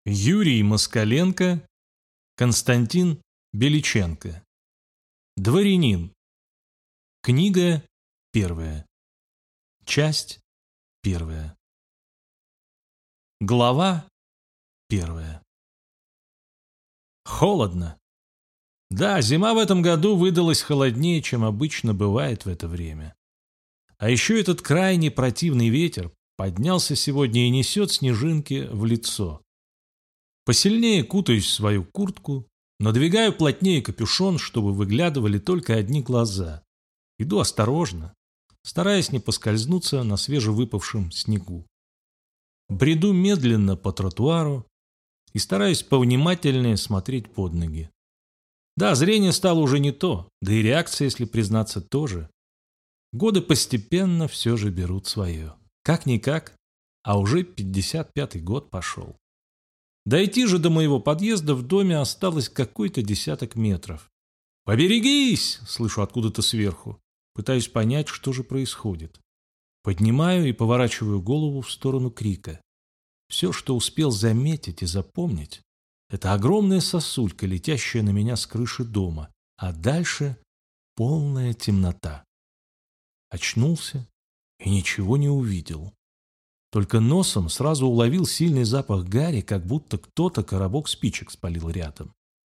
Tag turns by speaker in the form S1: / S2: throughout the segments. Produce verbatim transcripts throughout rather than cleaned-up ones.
S1: Юрий Москаленко, Константин Беличенко. Дворянин. Книга первая. Часть первая. Глава первая. Холодно. Да, зима в этом году выдалась холоднее, чем обычно бывает в это время. А еще этот крайне противный ветер поднялся сегодня и несет снежинки в лицо. Посильнее кутаюсь в свою куртку, надвигаю плотнее капюшон, чтобы выглядывали только одни глаза. Иду осторожно, стараясь не поскользнуться на свежевыпавшем снегу. Бреду медленно по тротуару и стараюсь повнимательнее смотреть под ноги. Да, зрение стало уже не то, да и реакция, если признаться, тоже. Годы постепенно все же берут свое. Как-никак, а уже пятьдесят пятый год пошел. Дойти же до моего подъезда в доме осталось какой-то десяток метров. «Поберегись!» — слышу откуда-то сверху. Пытаюсь понять, что же происходит. Поднимаю и поворачиваю голову в сторону крика. Все, что успел заметить и запомнить, это огромная сосулька, летящая на меня с крыши дома, а дальше полная темнота. Очнулся и ничего не увидел. Только носом сразу уловил сильный запах гари, как будто кто-то коробок спичек спалил рядом.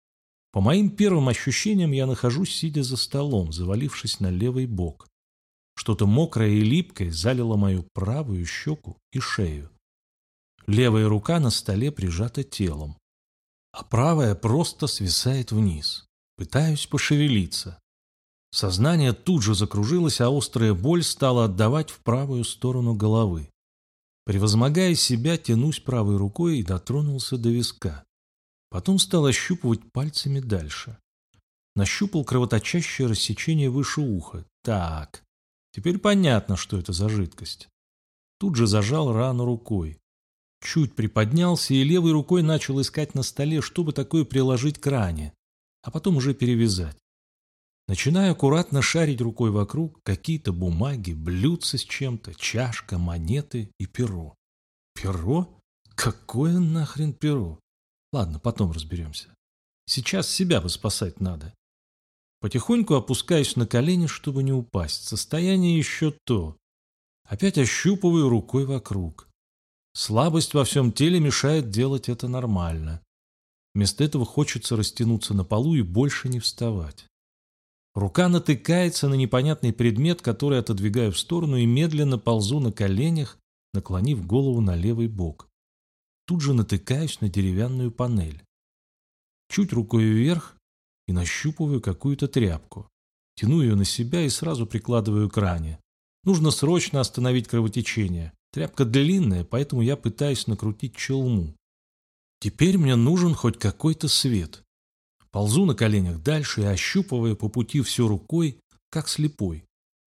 S1: По моим первым ощущениям я нахожусь, сидя за столом, завалившись на левый бок. Что-то мокрое и липкое залило мою правую щеку и шею. Левая рука на столе прижата телом, а правая просто свисает вниз. Пытаюсь пошевелиться. Сознание тут же закружилось, а острая боль стала отдавать в правую сторону головы. Превозмогая себя, тянусь правой рукой и дотронулся до виска. Потом стал ощупывать пальцами дальше. Нащупал кровоточащее рассечение выше уха. Так, теперь понятно, что это за жидкость. Тут же зажал рану рукой. Чуть приподнялся и левой рукой начал искать на столе, чтобы такое приложить к ране, а потом уже перевязать. Начинаю аккуратно шарить рукой вокруг, какие-то бумаги, блюдца с чем-то, чашка, монеты и перо. Перо? Какое нахрен перо? Ладно, потом разберемся. Сейчас себя бы спасать надо. Потихоньку опускаюсь на колени, чтобы не упасть. Состояние еще то. Опять ощупываю рукой вокруг. Слабость во всем теле мешает делать это нормально. Вместо этого хочется растянуться на полу и больше не вставать. Рука натыкается на непонятный предмет, который отодвигаю в сторону и медленно ползу на коленях, наклонив голову на левый бок. Тут же натыкаюсь на деревянную панель. Чуть рукой вверх и нащупываю какую-то тряпку. Тяну ее на себя и сразу прикладываю к ране. Нужно срочно остановить кровотечение. Тряпка длинная, поэтому я пытаюсь накрутить челму. Теперь мне нужен хоть какой-то свет. Ползу на коленях дальше и ощупывая по пути все рукой, как слепой.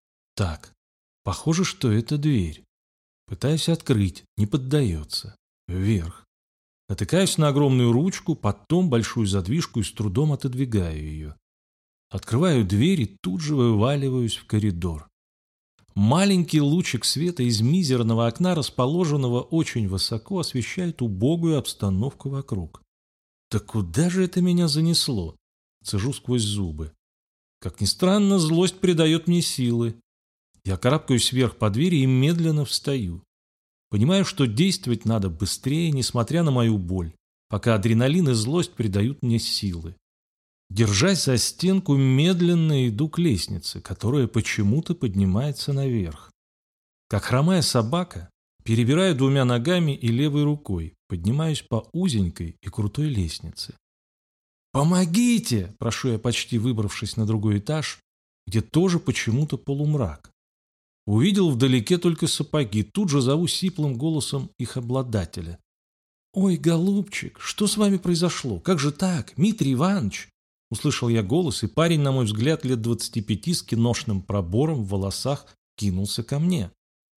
S1: Так, похоже, что это дверь. Пытаюсь открыть, не поддается. Вверх. Натыкаюсь на огромную ручку, потом большую задвижку и с трудом отодвигаю ее. Открываю дверь и тут же вываливаюсь в коридор. Маленький лучик света из мизерного окна, расположенного очень высоко, освещает убогую обстановку вокруг. Да куда же это меня занесло? Цежу сквозь зубы. Как ни странно, злость придает мне силы. Я карабкаюсь вверх по двери и медленно встаю. Понимаю, что действовать надо быстрее, несмотря на мою боль, пока адреналин и злость придают мне силы. Держась за стенку, медленно иду к лестнице, которая почему-то поднимается наверх. Как хромая собака, перебираю двумя ногами и левой рукой, поднимаюсь по узенькой и крутой лестнице. «Помогите!» – прошу я, почти выбравшись на другой этаж, где тоже почему-то полумрак. Увидел вдалеке только сапоги, тут же зову сиплым голосом их обладателя. «Ой, голубчик, что с вами произошло? Как же так, Дмитрий Иванович?» Услышал я голос, и парень, на мой взгляд, лет двадцати пяти, с киношным пробором в волосах, кинулся ко мне.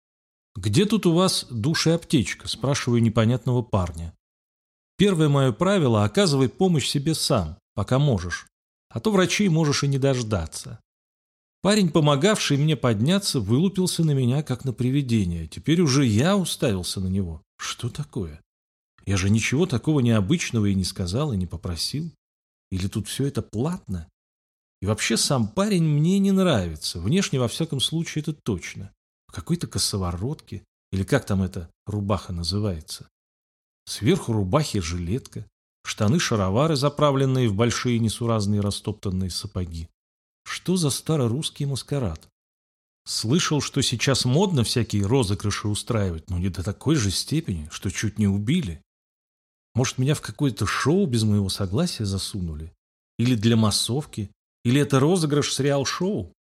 S1: «Где тут у вас душ и аптечка?» – спрашиваю непонятного парня. Первое мое правило – оказывай помощь себе сам, пока можешь, а то врачей можешь и не дождаться. Парень, помогавший мне подняться, вылупился на меня, как на привидение. Теперь уже я уставился на него. Что такое? Я же ничего такого необычного и не сказал, и не попросил. Или тут все это платно? И вообще сам парень мне не нравится. Внешне, во всяком случае, это точно. В какой-то косоворотке. Или как там эта рубаха называется? Сверху рубахи жилетка. Штаны-шаровары, заправленные в большие несуразные растоптанные сапоги. Что за старорусский маскарад? Слышал, что сейчас модно всякие розыгрыши устраивать, но не до такой же степени, что чуть не убили. Может, меня в какое-то шоу без моего согласия засунули? Или для массовки? Или это розыгрыш с реал-шоу?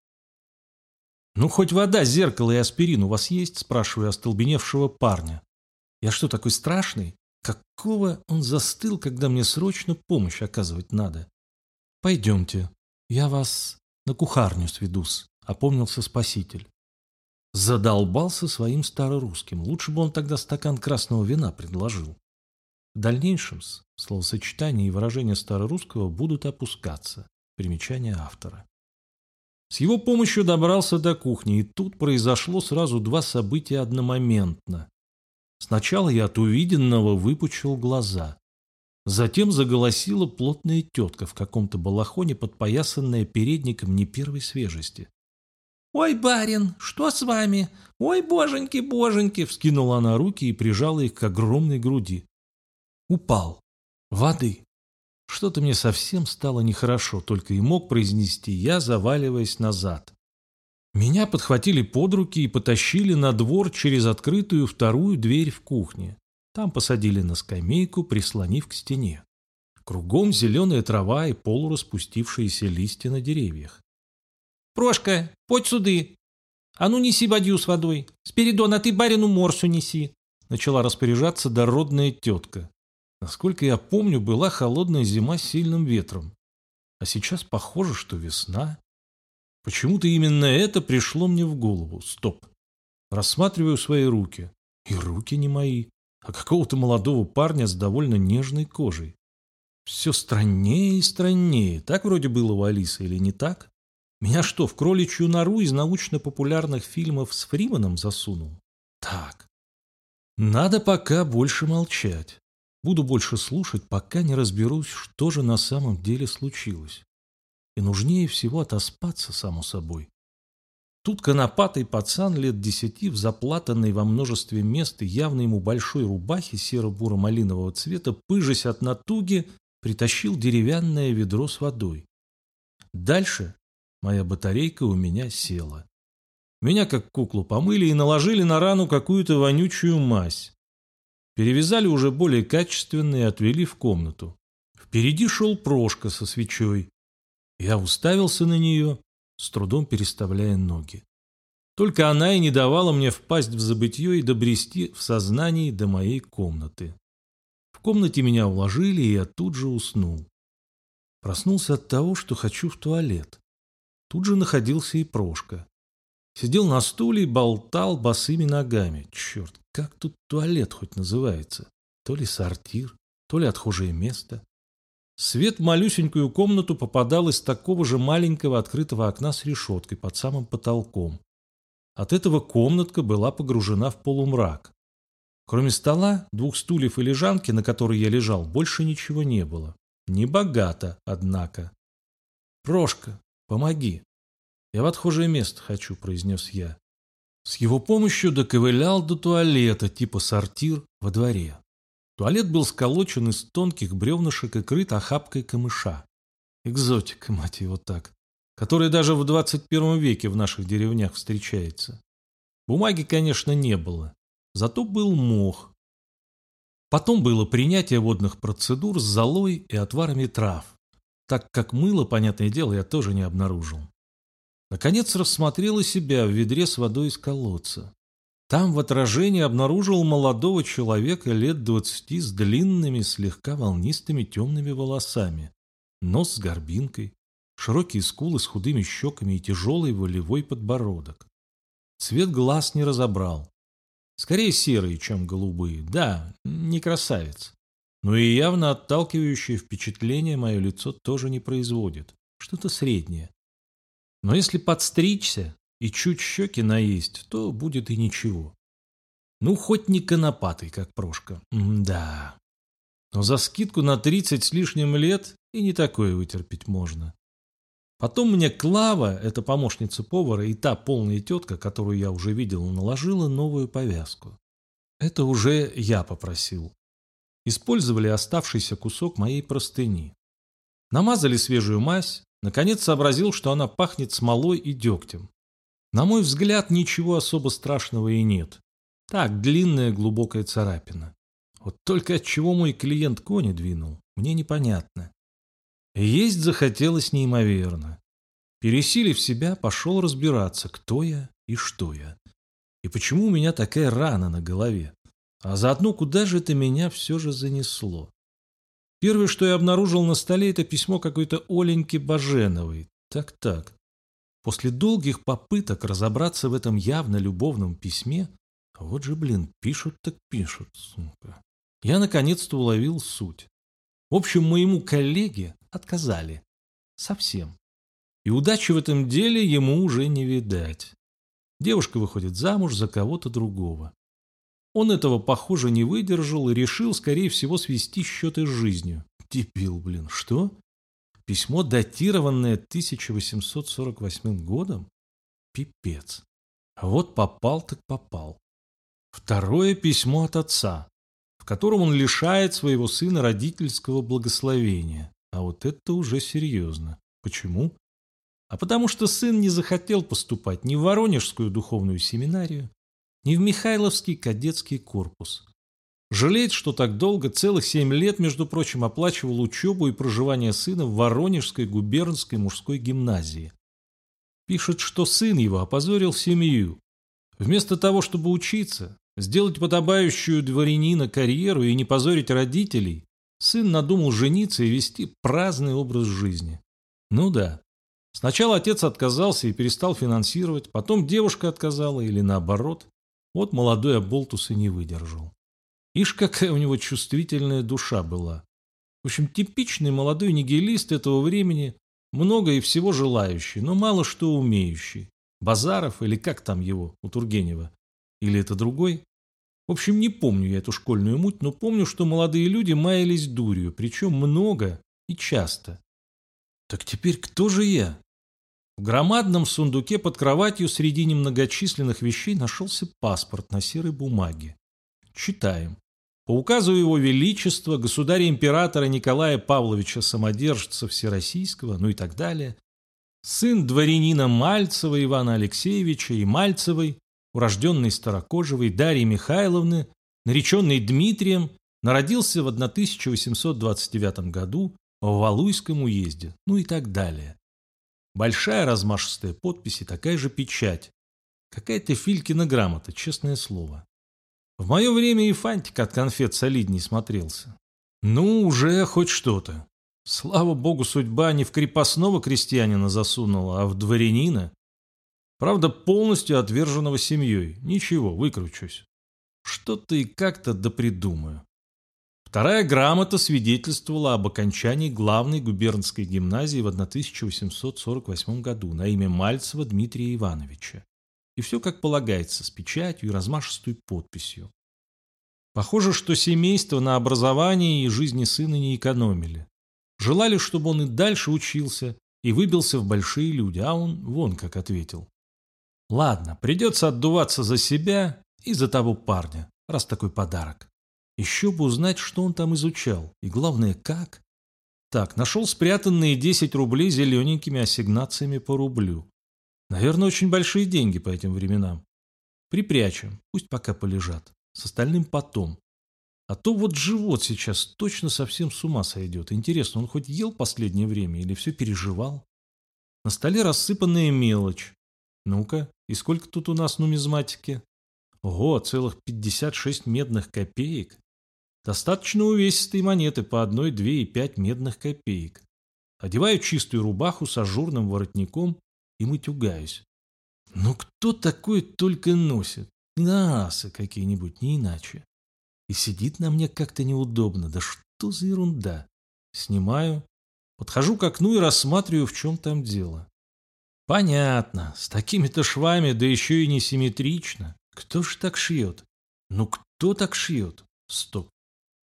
S1: «Ну, хоть вода, зеркало и аспирин у вас есть?» – спрашиваю остолбеневшего парня. «Я что, такой страшный? Какого он застыл, когда мне срочно помощь оказывать надо?» «Пойдемте, я вас на кухарню сведу-с», – опомнился спаситель. Задолбался своим старорусским. Лучше бы он тогда стакан красного вина предложил. В дальнейшем словосочетания и выражения старорусского будут опускаться. Примечание автора. С его помощью добрался до кухни, и тут произошло сразу два события одномоментно. Сначала я от увиденного выпучил глаза. Затем заголосила плотная тетка в каком-то балахоне, подпоясанная передником не первой свежести. «Ой, барин, что с вами? Ой, боженьки-боженьки!» Вскинула она руки и прижала их к огромной груди. Упал. Воды. Что-то мне совсем стало нехорошо, только и мог произнести я, заваливаясь назад. Меня подхватили под руки и потащили на двор через открытую вторую дверь в кухне. Там посадили на скамейку, прислонив к стене. Кругом зеленая трава и полураспустившиеся листья на деревьях. «Прошка, подь суды! А ну неси бадью с водой! Спиридон, а ты барину морсу неси!» Начала распоряжаться дородная тетка. Насколько я помню, была холодная зима с сильным ветром. А сейчас похоже, что весна. Почему-то именно это пришло мне в голову. Стоп. Рассматриваю свои руки. И руки не мои, а какого-то молодого парня с довольно нежной кожей. Все страннее и страннее. Так вроде было у Алисы или не так? Меня что, в кроличью нору из научно-популярных фильмов с Фриманом засунул? Так. Надо пока больше молчать. Буду больше слушать, пока не разберусь, что же на самом деле случилось. И нужнее всего отоспаться, само собой. Тут конопатый пацан лет десяти в заплатанной во множестве мест и явно ему большой рубахе серо-буро-малинового цвета, пыжась от натуги, притащил деревянное ведро с водой. Дальше моя батарейка у меня села. Меня как куклу помыли и наложили на рану какую-то вонючую мазь. Перевязали уже более качественно и отвели в комнату. Впереди шел Прошка со свечой. Я уставился на нее, с трудом переставляя ноги. Только она и не давала мне впасть в забытье и добрести в сознании до моей комнаты. В комнате меня уложили, и я тут же уснул. Проснулся от того, что хочу в туалет. Тут же находился и Прошка. Сидел на стуле и болтал босыми ногами. Черт, как тут туалет хоть называется? То ли сортир, то ли отхожее место. Свет в малюсенькую комнату попадал из такого же маленького открытого окна с решеткой под самым потолком. От этого комнатка была погружена в полумрак. Кроме стола, двух стульев и лежанки, на которой я лежал, больше ничего не было. Небогато, однако. «Прошка, помоги. Я в отхожее место хочу», — произнес я. С его помощью доковылял до туалета, типа сортир, во дворе. Туалет был сколочен из тонких бревнышек и крыт охапкой камыша. Экзотика, мать его так, которая даже в двадцать первом веке в наших деревнях встречается. Бумаги, конечно, не было, зато был мох. Потом было принятие водных процедур с золой и отварами трав, так как мыло, понятное дело, я тоже не обнаружил. Наконец рассмотрела себя в ведре с водой из колодца. Там в отражении обнаружил молодого человека лет двадцати с длинными, слегка волнистыми темными волосами, нос с горбинкой, широкие скулы с худыми щеками и тяжелый волевой подбородок. Цвет глаз не разобрал. Скорее серые, чем голубые. Да, не красавец. Но и явно отталкивающее впечатление мое лицо тоже не производит. Что-то среднее. Но если подстричься и чуть щеки наесть, то будет и ничего. Ну, хоть не конопатый, как Прошка. М-да. Но за скидку на тридцать с лишним лет и не такое вытерпеть можно. Потом мне Клава, эта помощница повара и та полная тетка, которую я уже видел, наложила новую повязку. Это уже я попросил. Использовали оставшийся кусок моей простыни. Намазали свежую мазь, наконец сообразил, что она пахнет смолой и дегтем. На мой взгляд, ничего особо страшного и нет. Так, длинная глубокая царапина. Вот только от чего мой клиент кони двинул, мне непонятно. Есть захотелось неимоверно. Пересилив себя, пошел разбираться, кто я и что я. И почему у меня такая рана на голове. А заодно, куда же это меня все же занесло. Первое, что я обнаружил на столе, это письмо какой-то Оленьки Баженовой. Так-так. После долгих попыток разобраться в этом явно любовном письме, вот же, блин, пишут так пишут, сука. Я наконец-то уловил суть. В общем, моему коллеге отказали. Совсем. И удачи в этом деле ему уже не видать. Девушка выходит замуж за кого-то другого. Он этого, похоже, не выдержал и решил, скорее всего, свести счеты с жизнью. Дебил, блин, что? Письмо, датированное тысяча восемьсот сорок восьмым годом? Пипец. А вот попал так попал. Второе письмо от отца, в котором он лишает своего сына родительского благословения. А вот это уже серьезно. Почему? А потому что сын не захотел поступать ни в Воронежскую духовную семинарию, ни в Михайловский кадетский корпус. Жалеет, что так долго, целых семь лет, между прочим, оплачивал учебу и проживание сына в Воронежской губернской мужской гимназии. Пишет, что сын его опозорил семью. Вместо того, чтобы учиться, сделать подобающую дворянина карьеру и не позорить родителей, сын надумал жениться и вести праздный образ жизни. Ну да. Сначала отец отказался и перестал финансировать, потом девушка отказала или наоборот. Вот молодой оболтус и не выдержал. Ишь, какая у него чувствительная душа была. В общем, типичный молодой нигилист этого времени, много и всего желающий, но мало что умеющий. Базаров или как там его у Тургенева? Или это другой? В общем, не помню я эту школьную муть, но помню, что молодые люди маялись дурью, причем много и часто. Так теперь кто же я? В громадном сундуке под кроватью среди немногочисленных вещей нашелся паспорт на серой бумаге. Читаем. По указу Его Величества, государя-императора Николая Павловича Самодержца Всероссийского, ну и так далее, сын дворянина Мальцева Ивана Алексеевича и Мальцевой, урожденной Старокожевой Дарьи Михайловны, нареченной Дмитрием, народился в тысяча восемьсот двадцать девятом году в Валуйском уезде, ну и так далее. Большая размашистая подпись и такая же печать. Какая-то Филькина грамота, честное слово. В мое время и фантик от конфет солидней смотрелся. Ну, уже хоть что-то. Слава богу, судьба не в крепостного крестьянина засунула, а в дворянина. Правда, полностью отверженного семьей. Ничего, выкручусь. Что-то и как-то допридумаю. Вторая грамота свидетельствовала об окончании главной губернской гимназии в тысяча восемьсот сорок восьмом году на имя Мальцева Дмитрия Ивановича. И все как полагается, с печатью и размашистой подписью. Похоже, что семейство на образовании и жизни сына не экономили. Желали, чтобы он и дальше учился и выбился в большие люди, а он вон как ответил. Ладно, придется отдуваться за себя и за того парня, раз такой подарок. Еще бы узнать, что он там изучал, и главное, как. Так, нашел спрятанные десять рублей зелененькими ассигнациями по рублю. Наверное, очень большие деньги по этим временам. Припрячем, пусть пока полежат. С остальным потом. А то вот живот сейчас точно совсем с ума сойдет. Интересно, он хоть ел последнее время или все переживал? На столе рассыпанная мелочь. Ну-ка, и сколько тут у нас нумизматики? Ого, целых пятьдесят шесть медных копеек. Достаточно увесистые монеты по одной, две и пять медных копеек. Одеваю чистую рубаху с ажурным воротником и матюгаюсь. Ну кто такой только носит? Асы какие-нибудь, не иначе. И сидит на мне как-то неудобно. Да что за ерунда? Снимаю, подхожу к окну и рассматриваю, в чем там дело. Понятно, с такими-то швами, да еще и несимметрично. Кто ж так шьет? Ну кто так шьет? Стоп.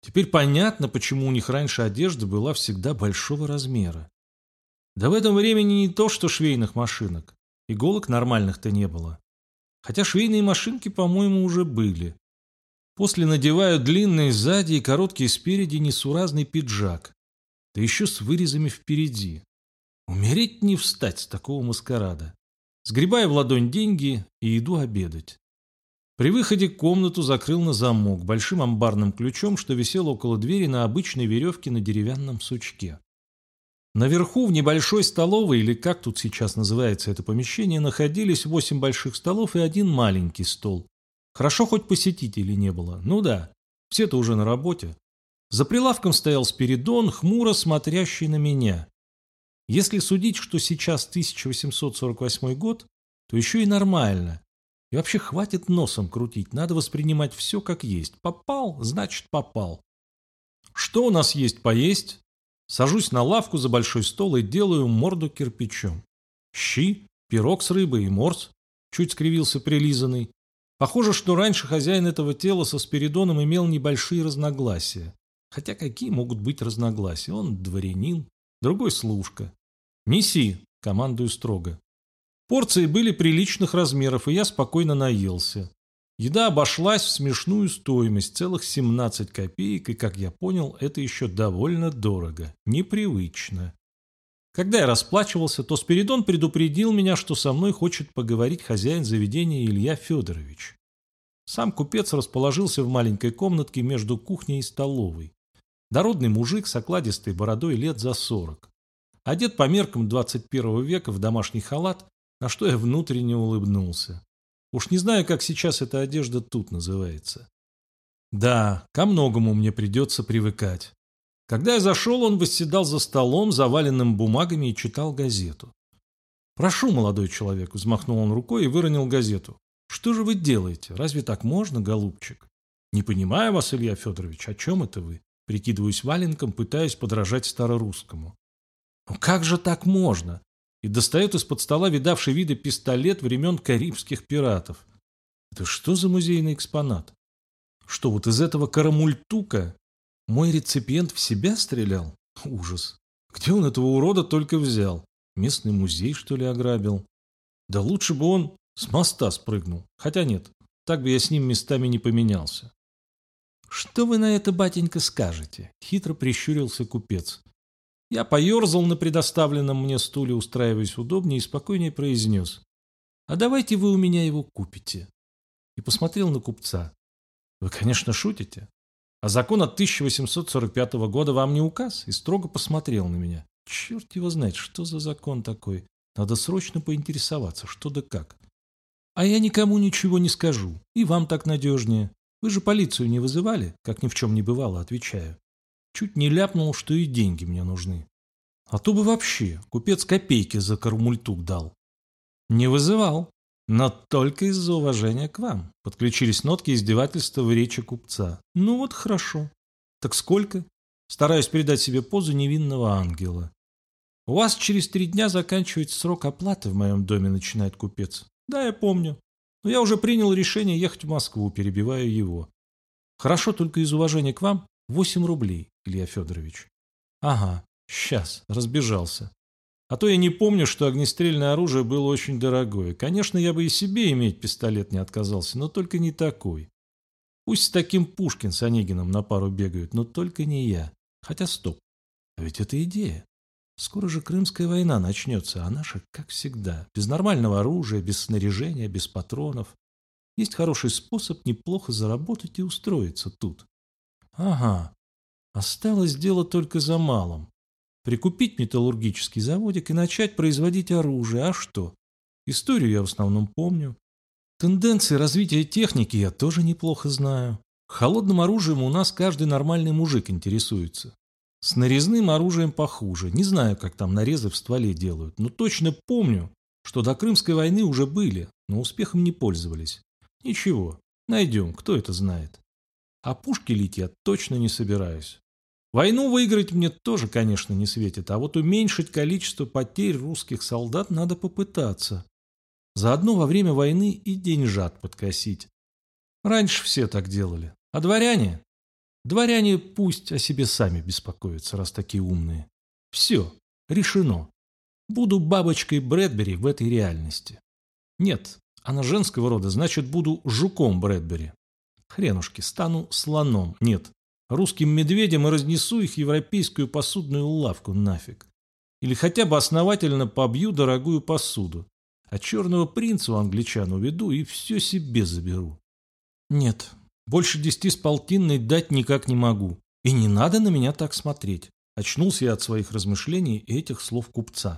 S1: Теперь понятно, почему у них раньше одежда была всегда большого размера. Да в этом времени не то, что швейных машинок. Иголок нормальных-то не было. Хотя швейные машинки, по-моему, уже были. После надеваю длинные сзади и короткие спереди несуразный пиджак. Да еще с вырезами впереди. Умереть не встать с такого маскарада. Сгребаю в ладонь деньги и иду обедать. При выходе комнату закрыл на замок большим амбарным ключом, что висел около двери на обычной веревке на деревянном сучке. Наверху в небольшой столовой, или как тут сейчас называется это помещение, находились восемь больших столов и один маленький стол. Хорошо, хоть посетителей не было. Ну да, все-то уже на работе. За прилавком стоял Спиридон, хмуро смотрящий на меня. Если судить, что сейчас тысяча восемьсот сорок восьмой год, то еще и нормально. И вообще хватит носом крутить, надо воспринимать все как есть. Попал, значит попал. Что у нас есть поесть? Сажусь на лавку за большой стол и делаю морду кирпичом. Щи, пирог с рыбой и морс, чуть скривился прилизанный. Похоже, что раньше хозяин этого тела со Спиридоном имел небольшие разногласия. Хотя какие могут быть разногласия? Он дворянин, другой служка. «Неси», — командую строго. Порции были приличных размеров, и я спокойно наелся. Еда обошлась в смешную стоимость, целых семнадцать копеек, и, как я понял, это еще довольно дорого, непривычно. Когда я расплачивался, то Спиридон предупредил меня, что со мной хочет поговорить хозяин заведения Илья Федорович. Сам купец расположился в маленькой комнатке между кухней и столовой. Дородный мужик с окладистой бородой лет за сорок. Одет по меркам двадцать первого века в домашний халат, на что я внутренне улыбнулся. Уж не знаю, как сейчас эта одежда тут называется. Да, ко многому мне придется привыкать. Когда я зашел, он восседал за столом, заваленным бумагами, и читал газету. «Прошу, молодой человек», — взмахнул он рукой и выронил газету. «Что же вы делаете? Разве так можно, голубчик?» «Не понимаю вас, Илья Федорович, о чем это вы?» Прикидываюсь валенком, пытаясь подражать старорусскому. «Ну как же так можно?» И достает из-под стола видавший виды пистолет времен карибских пиратов. Это что за музейный экспонат? Что, вот из этого карамультука мой реципиент в себя стрелял? Ужас. Где он этого урода только взял? Местный музей, что ли, ограбил? Да лучше бы он с моста спрыгнул. Хотя нет, так бы я с ним местами не поменялся. «Что вы на это, батенька, скажете?» — хитро прищурился купец. Я поерзал на предоставленном мне стуле, устраиваясь удобнее, и спокойнее произнес: «А давайте вы у меня его купите». И посмотрел на купца. «Вы, конечно, шутите. А закон от тысяча восемьсот сорок пятого года вам не указ?» И строго посмотрел на меня. Черт его знает, что за закон такой. Надо срочно поинтересоваться, что да как. «А я никому ничего не скажу. И вам так надежнее. Вы же полицию не вызывали?» Как ни в чем не бывало, отвечаю. Чуть не ляпнул, что и деньги мне нужны. А то бы вообще купец копейки за кармультук дал. Не вызывал, но только из-за уважения к вам. Подключились нотки издевательства в речи купца. Ну вот хорошо. Так сколько? Стараюсь передать себе позу невинного ангела. У вас через три дня заканчивается срок оплаты в моем доме, начинает купец. Да, я помню. Но я уже принял решение ехать в Москву, перебиваю его. Хорошо, только из уважения к вам восемь рублей, Илья Федорович. Ага, сейчас, разбежался. А то я не помню, что огнестрельное оружие было очень дорогое. Конечно, я бы и себе иметь пистолет не отказался, но только не такой. Пусть с таким Пушкин с Онегиным на пару бегают, но только не я. Хотя стоп, а ведь это идея. Скоро же Крымская война начнется, а наша, как всегда, без нормального оружия, без снаряжения, без патронов. Есть хороший способ неплохо заработать и устроиться тут. Ага, осталось дело только за малым. Прикупить металлургический заводик и начать производить оружие. А что? Историю я в основном помню. Тенденции развития техники я тоже неплохо знаю. Холодным оружием у нас каждый нормальный мужик интересуется. С нарезным оружием похуже. Не знаю, как там нарезы в стволе делают, но точно помню, что до Крымской войны уже были, но успехом не пользовались. Ничего, найдем, кто это знает. А пушки лить я точно не собираюсь. Войну выиграть мне тоже, конечно, не светит, а вот уменьшить количество потерь русских солдат надо попытаться. Заодно во время войны и деньжат подкосить. Раньше все так делали. А дворяне? Дворяне пусть о себе сами беспокоятся, раз такие умные. Все, решено. Буду бабочкой Брэдбери в этой реальности. Нет, она женского рода, значит, буду жуком Брэдбери. Хренушки, стану слоном. Нет, русским медведем и разнесу их европейскую посудную лавку нафиг. Или хотя бы основательно побью дорогую посуду. А черного принца у англичан уведу и все себе заберу. Нет, больше десяти с полтинной дать никак не могу. И не надо на меня так смотреть. Очнулся я от своих размышлений и этих слов купца.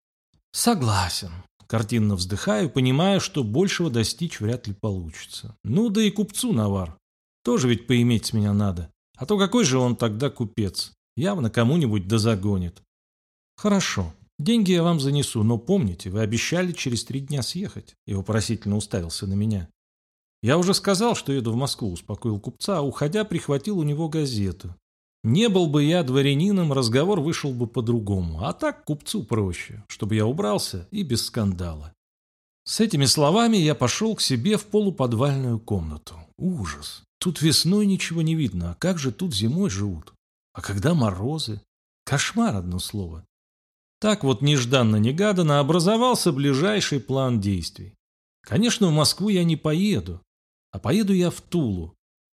S1: Согласен. Картинно вздыхаю, понимая, что большего достичь вряд ли получится. Ну да и купцу навар. Тоже ведь поиметь с меня надо. А то какой же он тогда купец? Явно кому-нибудь да загонит. Хорошо, деньги я вам занесу, но помните, вы обещали через три дня съехать. И вопросительно уставился на меня. Я уже сказал, что еду в Москву, успокоил купца, а уходя прихватил у него газету. Не был бы я дворянином, разговор вышел бы по-другому, а так купцу проще, чтобы я убрался и без скандала. С этими словами я пошел к себе в полуподвальную комнату. Ужас! Тут весной ничего не видно, а как же тут зимой живут? А когда морозы? Кошмар, одно слово. Так вот нежданно-негаданно образовался ближайший план действий. Конечно, в Москву я не поеду, а поеду я в Тулу.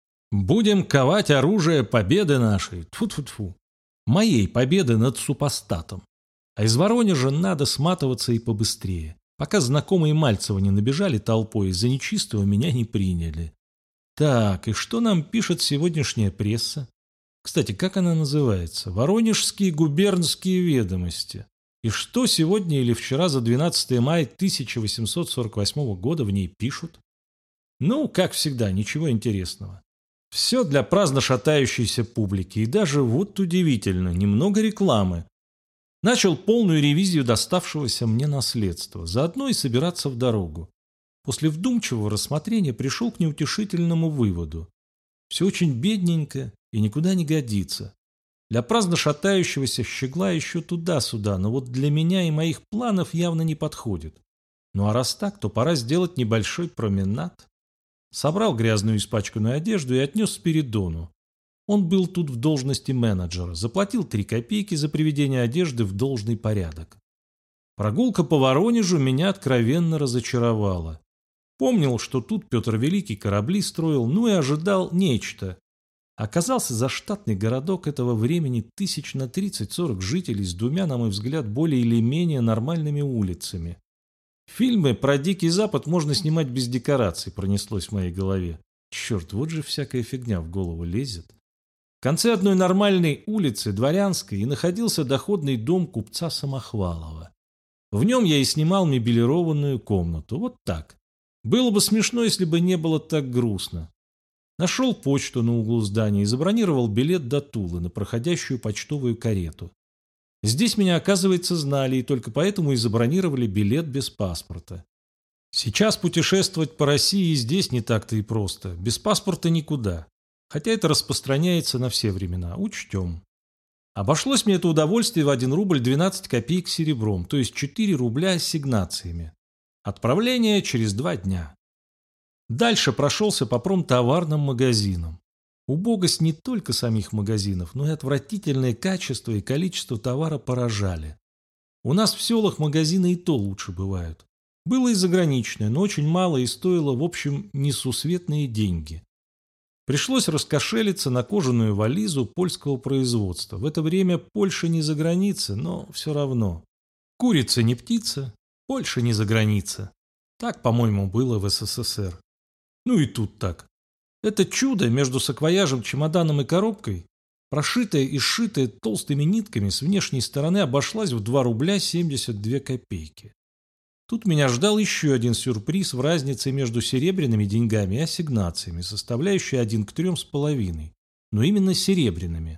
S1: Будем ковать оружие победы нашей, тьфу-тьфу-тьфу, моей победы над супостатом. А из Воронежа надо сматываться и побыстрее, пока знакомые Мальцева не набежали толпой и за нечистого меня не приняли. Так, и что нам пишет сегодняшняя пресса? Кстати, как она называется? Воронежские губернские ведомости. И что сегодня или вчера за двенадцатое мая тысяча восемьсот сорок восьмого года в ней пишут? Ну, как всегда, ничего интересного. Все для праздно шатающейся публики. И даже, вот удивительно, немного рекламы. Начал полную ревизию доставшегося мне наследства. Заодно и собираться в дорогу. После вдумчивого рассмотрения пришел к неутешительному выводу. Все очень бедненько и никуда не годится. Для праздно шатающегося щегла еще туда-сюда, но вот для меня и моих планов явно не подходит. Ну а раз так, то пора сделать небольшой променад. Собрал грязную испачканную одежду и отнес Спиридону. Он был тут в должности менеджера, заплатил три копейки за приведение одежды в должный порядок. Прогулка по Воронежу меня откровенно разочаровала. Помнил, что тут Петр Великий корабли строил, ну и ожидал нечто. Оказался заштатный городок этого времени тысяч на тридцать-сорок жителей с двумя, на мой взгляд, более или менее нормальными улицами. Фильмы про Дикий Запад можно снимать без декораций, пронеслось в моей голове. Черт, вот же всякая фигня в голову лезет. В конце одной нормальной улицы, дворянской, и находился доходный дом купца Самохвалова. В нем я и снимал мебелированную комнату. Вот так. Было бы смешно, если бы не было так грустно. Нашел почту на углу здания и забронировал билет до Тулы на проходящую почтовую карету. Здесь меня, оказывается, знали, и только поэтому и забронировали билет без паспорта. Сейчас путешествовать по России здесь не так-то и просто. Без паспорта никуда. Хотя это распространяется на все времена. Учтем. Обошлось мне это удовольствие в один рубль двенадцать копеек серебром, то есть четыре рубля ассигнациями. Отправление через два дня. Дальше прошелся по промтоварным магазинам. Убогость не только самих магазинов, но и отвратительное качество и количество товара поражали. У нас в селах магазины и то лучше бывают. Было и заграничное, но очень мало и стоило, в общем, несусветные деньги. Пришлось раскошелиться на кожаную вализу польского производства. В это время Польша не за границей, но все равно. Курица не птица, Польша не за границей. Так, по-моему, было в СССР. Ну и тут так. Это чудо между саквояжем, чемоданом и коробкой, прошитая и сшитая толстыми нитками, с внешней стороны обошлась в два рубля семьдесят две копейки. Тут меня ждал еще один сюрприз в разнице между серебряными деньгами и ассигнациями, составляющей один к трем с половиной, но именно серебряными.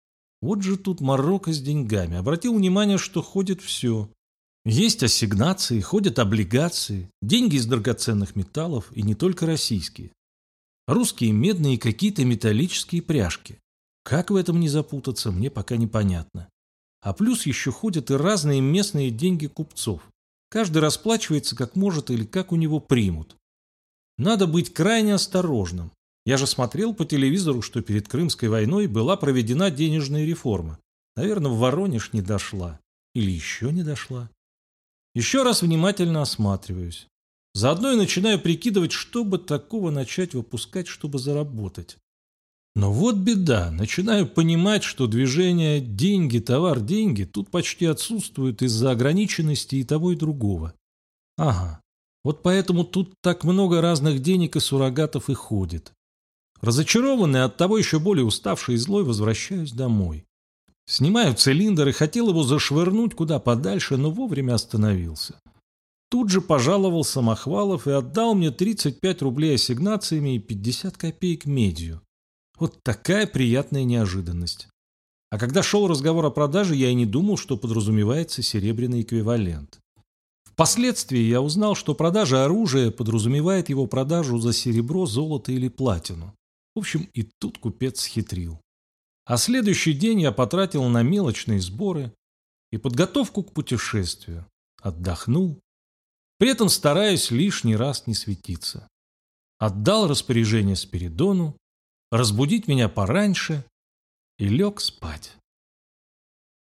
S1: Вот же тут морока с деньгами. Обратил внимание, что ходит все. Есть ассигнации, ходят облигации, деньги из драгоценных металлов, и не только российские. Русские медные и какие-то металлические пряжки. Как в этом не запутаться, мне пока непонятно. А плюс еще ходят и разные местные деньги купцов. Каждый расплачивается как может или как у него примут. Надо быть крайне осторожным. Я же смотрел по телевизору, что перед Крымской войной была проведена денежная реформа. Наверное, в Воронеж не дошла. Или еще не дошла. Еще раз внимательно осматриваюсь. Заодно и начинаю прикидывать, что бы такого начать выпускать, чтобы заработать. Но вот беда. Начинаю понимать, что движение «деньги, товар, деньги» тут почти отсутствует из-за ограниченности и того, и другого. Ага. Вот поэтому тут так много разных денег и суррогатов и ходит. Разочарованный, оттого еще более уставший и злой, возвращаюсь домой. Снимаю цилиндр и хотел его зашвырнуть куда подальше, но вовремя остановился. Тут же пожаловал Самохвалов и отдал мне тридцать пять рублей ассигнациями и пятьдесят копеек медью. Вот такая приятная неожиданность. А когда шел разговор о продаже, я и не думал, что подразумевается серебряный эквивалент. Впоследствии я узнал, что продажа оружия подразумевает его продажу за серебро, золото или платину. В общем, и тут купец схитрил. А следующий день я потратил на мелочные сборы и подготовку к путешествию. Отдохнул, при этом стараясь лишний раз не светиться. Отдал распоряжение Спиридону разбудить меня пораньше и лег спать.